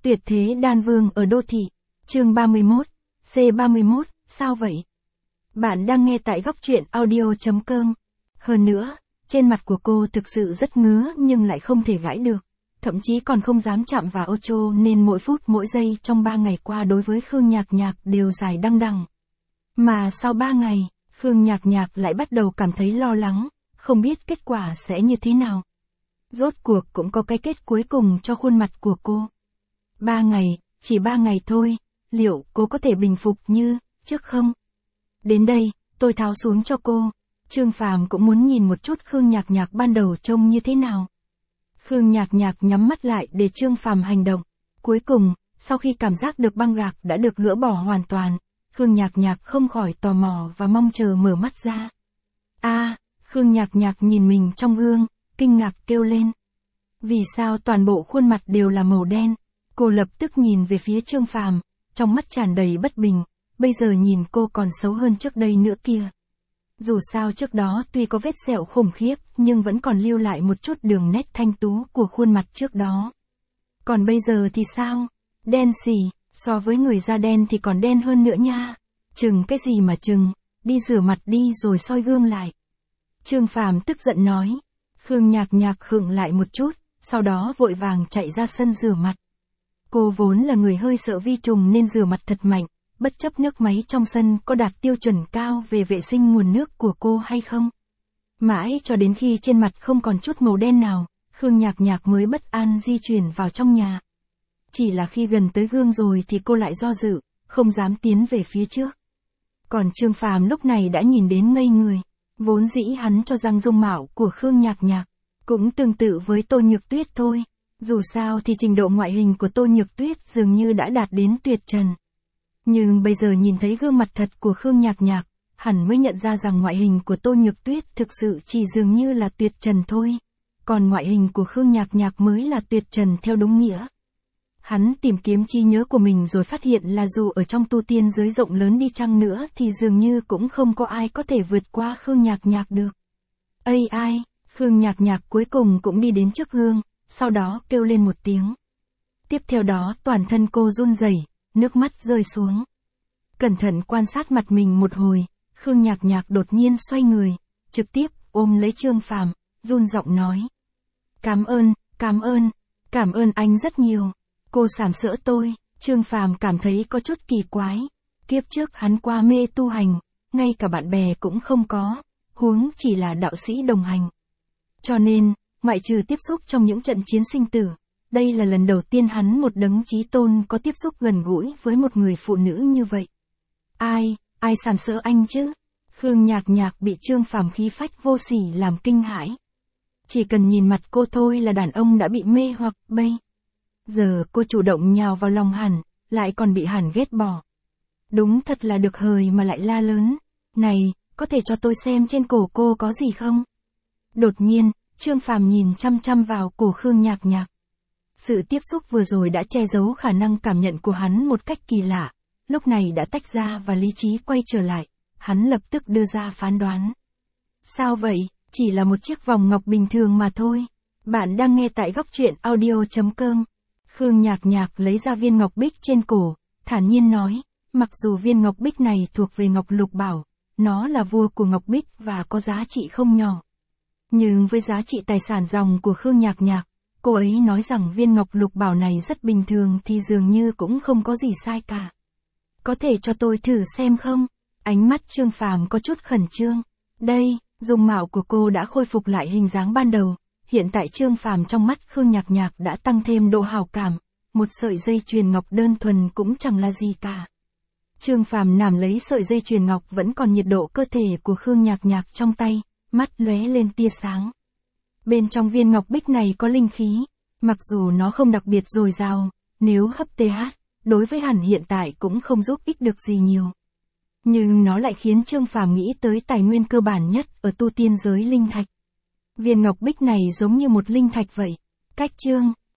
Tuyệt thế đan vương ở đô thị. Chương 31, C31, sao vậy? Bạn đang nghe tại góc truyện audio.com. Hơn nữa, trên mặt của cô thực sự rất ngứa nhưng lại không thể gãi được. Thậm chí còn không dám chạm vào ô chô nên mỗi phút mỗi giây trong 3 ngày qua đối với Khương Nhạc Nhạc đều dài đăng đằng. Mà sau 3 ngày, Khương Nhạc Nhạc lại bắt đầu cảm thấy lo lắng, không biết kết quả sẽ như thế nào. Rốt cuộc cũng có cái kết cuối cùng cho khuôn mặt của cô. 3 ngày, chỉ 3 ngày thôi, liệu cô có thể bình phục như trước không? Đến đây, tôi tháo xuống cho cô. Trương Phàm cũng muốn nhìn một chút Khương Nhạc Nhạc ban đầu trông như thế nào. Khương Nhạc Nhạc nhắm mắt lại để Trương Phàm hành động. Cuối cùng, sau khi cảm giác được băng gạc đã được gỡ bỏ hoàn toàn, Khương Nhạc Nhạc không khỏi tò mò và mong chờ mở mắt ra. Khương Nhạc Nhạc nhìn mình trong gương, kinh ngạc kêu lên. Vì sao toàn bộ khuôn mặt đều là màu đen? Cô lập tức nhìn về phía Trương Phàm, trong mắt tràn đầy bất bình, bây giờ nhìn cô còn xấu hơn trước đây nữa kia. Dù sao trước đó tuy có vết sẹo khủng khiếp nhưng vẫn còn lưu lại một chút đường nét thanh tú của khuôn mặt trước đó. Còn bây giờ thì sao? Đen xì, so với người da đen thì còn đen hơn nữa nha. Chừng cái gì mà chừng, đi rửa mặt đi rồi soi gương lại. Trương Phàm tức giận nói. Khương Nhạc Nhạc khựng lại một chút, sau đó vội vàng chạy ra sân rửa mặt. Cô vốn là người hơi sợ vi trùng nên rửa mặt thật mạnh, bất chấp nước máy trong sân có đạt tiêu chuẩn cao về vệ sinh nguồn nước của cô hay không. Mãi cho đến khi trên mặt không còn chút màu đen nào, Khương Nhạc Nhạc mới bất an di chuyển vào trong nhà. Chỉ là khi gần tới gương rồi thì cô lại do dự, không dám tiến về phía trước. Còn Trương Phàm lúc này đã nhìn đến ngây người, vốn dĩ hắn cho rằng dung mạo của Khương Nhạc Nhạc cũng tương tự với Tô Nhược Tuyết thôi. Dù sao thì trình độ ngoại hình của Tô Nhược Tuyết dường như đã đạt đến tuyệt trần. Nhưng bây giờ nhìn thấy gương mặt thật của Khương Nhạc Nhạc, hẳn mới nhận ra rằng ngoại hình của Tô Nhược Tuyết thực sự chỉ dường như là tuyệt trần thôi. Còn ngoại hình của Khương Nhạc Nhạc mới là tuyệt trần theo đúng nghĩa. Hắn tìm kiếm trí nhớ của mình rồi phát hiện là dù ở trong tu tiên giới rộng lớn đi chăng nữa thì dường như cũng không có ai có thể vượt qua Khương Nhạc Nhạc được. Khương Nhạc Nhạc cuối cùng cũng đi đến trước gương, sau đó kêu lên một tiếng. Tiếp theo đó toàn thân cô run rẩy, nước mắt rơi xuống. Cẩn thận quan sát mặt mình một hồi, Khương Nhạc Nhạc đột nhiên xoay người, trực tiếp ôm lấy Trương Phàm, run giọng nói. Cảm ơn anh rất nhiều. Cô sàm sỡ tôi. Trương Phàm cảm thấy có chút kỳ quái. Kiếp trước hắn qua mê tu hành, ngay cả bạn bè cũng không có, huống chỉ là đạo sĩ đồng hành. Cho nên, ngoại trừ tiếp xúc trong những trận chiến sinh tử, đây là lần đầu tiên hắn một đấng chí tôn có tiếp xúc gần gũi với một người phụ nữ như vậy. Ai sàm sỡ anh chứ? Khương Nhạc Nhạc bị Trương Phàm khí phách vô sỉ làm kinh hãi. Chỉ cần nhìn mặt cô thôi là đàn ông đã bị mê hoặc bây giờ cô chủ động nhào vào lòng hắn, lại còn bị hắn ghét bỏ. Đúng thật là được hời mà lại la lớn. Này, có thể cho tôi xem trên cổ cô có gì không? Đột nhiên, Trương Phàm nhìn chăm chăm vào cổ Khương Nhạc Nhạc. Sự tiếp xúc vừa rồi đã che giấu khả năng cảm nhận của hắn một cách kỳ lạ, lúc này đã tách ra và lý trí quay trở lại, hắn lập tức đưa ra phán đoán. Sao vậy? Chỉ là một chiếc vòng ngọc bình thường mà thôi. Bạn đang nghe tại góc truyện audio.com. Khương Nhạc Nhạc lấy ra viên ngọc bích trên cổ, thản nhiên nói, mặc dù viên ngọc bích này thuộc về Ngọc Lục Bảo, nó là vua của ngọc bích và có giá trị không nhỏ. Nhưng với giá trị tài sản ròng của Khương Nhạc Nhạc, cô ấy nói rằng viên Ngọc Lục Bảo này rất bình thường thì dường như cũng không có gì sai cả. Có thể cho tôi thử xem không? Ánh mắt Trương Phàm có chút khẩn trương. Đây, dung mạo của cô đã khôi phục lại hình dáng ban đầu. Hiện tại Trương Phàm trong mắt Khương Nhạc Nhạc đã tăng thêm độ hào cảm. Một sợi dây chuyền ngọc đơn thuần cũng chẳng là gì cả. Trương Phàm nắm lấy sợi dây chuyền ngọc vẫn còn nhiệt độ cơ thể của Khương Nhạc Nhạc trong tay, mắt lóe lên tia sáng. Bên trong viên ngọc bích này có linh khí, mặc dù nó không đặc biệt dồi dào, nếu hấp TH, đối với hắn hiện tại cũng không giúp ích được gì nhiều. Nhưng nó lại khiến Trương Phàm nghĩ tới tài nguyên cơ bản nhất ở tu tiên giới linh thạch. Viên ngọc bích này giống như một linh thạch vậy. Cách Trương